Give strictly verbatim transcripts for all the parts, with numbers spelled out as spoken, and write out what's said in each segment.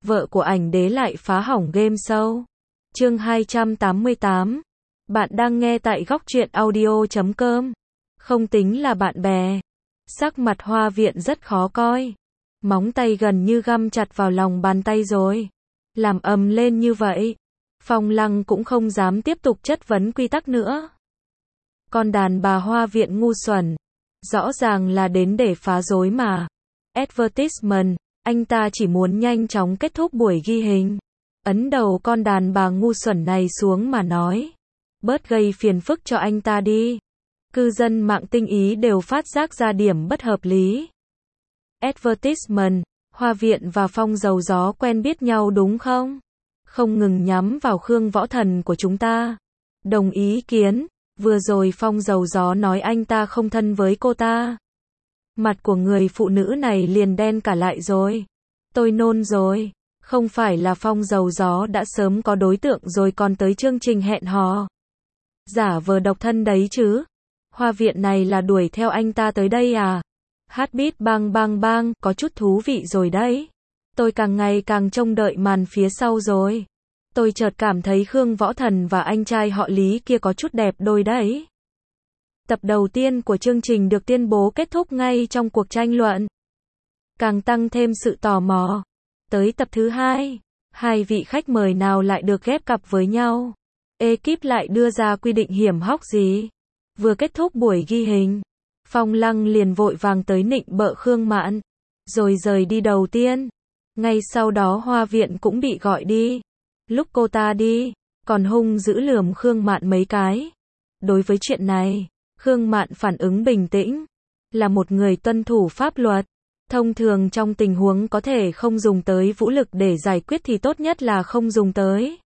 vợ của ảnh đế lại phá hỏng game show. Chương hai trăm tám mươi tám. Bạn đang nghe tại góc truyện audio chấm com. Không tính là bạn bè. Sắc mặt Hoa Viện rất khó coi. Móng tay gần như găm chặt vào lòng bàn tay rồi. Làm ầm lên như vậy. Phong Lăng cũng không dám tiếp tục chất vấn quy tắc nữa. Con đàn bà Hoa Viện ngu xuẩn. Rõ ràng là đến để phá rối mà. Advertisement, anh ta chỉ muốn nhanh chóng kết thúc buổi ghi hình. Ấn đầu con đàn bà ngu xuẩn này xuống mà nói. Bớt gây phiền phức cho anh ta đi. Cư dân mạng tinh ý đều phát giác ra điểm bất hợp lý. Advertisement, Hoa Viện và Phong Dầu Gió quen biết nhau đúng không? Không ngừng nhắm vào Khương Võ Thần của chúng ta. Đồng ý kiến, vừa rồi Phong Dầu Gió nói anh ta không thân với cô ta. Mặt của người phụ nữ này liền đen cả lại rồi. Tôi nôn rồi. Không phải là Phong Dầu Gió đã sớm có đối tượng rồi còn tới chương trình hẹn hò. Giả vờ độc thân đấy chứ. Hoa Viện này là đuổi theo anh ta tới đây à? Heartbeat bang bang bang, có chút thú vị rồi đấy. Tôi càng ngày càng trông đợi màn phía sau rồi. Tôi chợt cảm thấy Khương Võ Thần và anh trai họ Lý kia có chút đẹp đôi đấy. Tập đầu tiên của chương trình được tuyên bố kết thúc ngay trong cuộc tranh luận. Càng tăng thêm sự tò mò. Tới tập thứ hai, hai vị khách mời nào lại được ghép cặp với nhau? Ekip lại đưa ra quy định hiểm hóc gì? Vừa kết thúc buổi ghi hình, Phong Lăng liền vội vàng tới nịnh bợ Khương Mạn, rồi rời đi đầu tiên. Ngay sau đó Hoa Viện cũng bị gọi đi. Lúc cô ta đi, còn hung dữ lườm Khương Mạn mấy cái. Đối với chuyện này, Khương Mạn phản ứng bình tĩnh, là một người tuân thủ pháp luật. Thông thường trong tình huống có thể không dùng tới vũ lực để giải quyết thì tốt nhất là không dùng tới.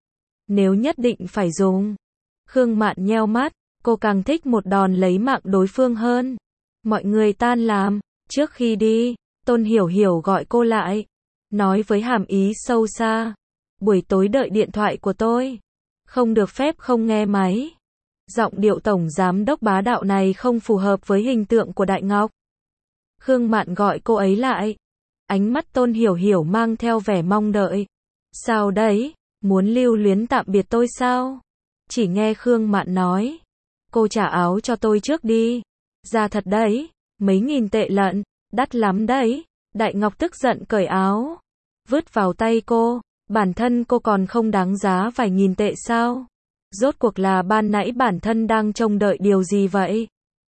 Nếu nhất định phải dùng, Khương Mạn nheo mắt, cô càng thích một đòn lấy mạng đối phương hơn. Mọi người tan làm, trước khi đi, Tôn Hiểu Hiểu gọi cô lại, nói với hàm ý sâu xa. Buổi tối đợi điện thoại của tôi. Không được phép không nghe máy. Giọng điệu tổng giám đốc bá đạo này không phù hợp với hình tượng của Đại Ngọc. Khương Mạn gọi cô ấy lại. Ánh mắt Tôn Hiểu Hiểu mang theo vẻ mong đợi. Sao đấy, muốn lưu luyến tạm biệt tôi sao? Chỉ nghe Khương Mạn nói. Cô trả áo cho tôi trước đi. Ra thật đấy, mấy nghìn tệ lận, đắt lắm đấy. Đại Ngọc tức giận cởi áo. Vứt vào tay cô. Bản thân cô còn không đáng giá vài nghìn tệ sao? Rốt cuộc là ban nãy bản thân đang trông đợi điều gì vậy?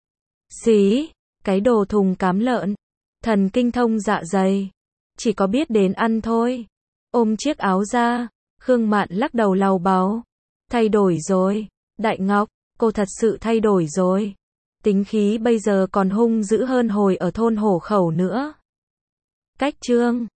Xí, cái đồ thùng cám lợn. Thần kinh thông dạ dày. Chỉ có biết đến ăn thôi. Ôm chiếc áo ra, Khương Mạn lắc đầu lầu bầu. Thay đổi rồi. Đại Ngọc, cô thật sự thay đổi rồi. Tính khí bây giờ còn hung dữ hơn hồi ở thôn Hổ Khẩu nữa. Cách chương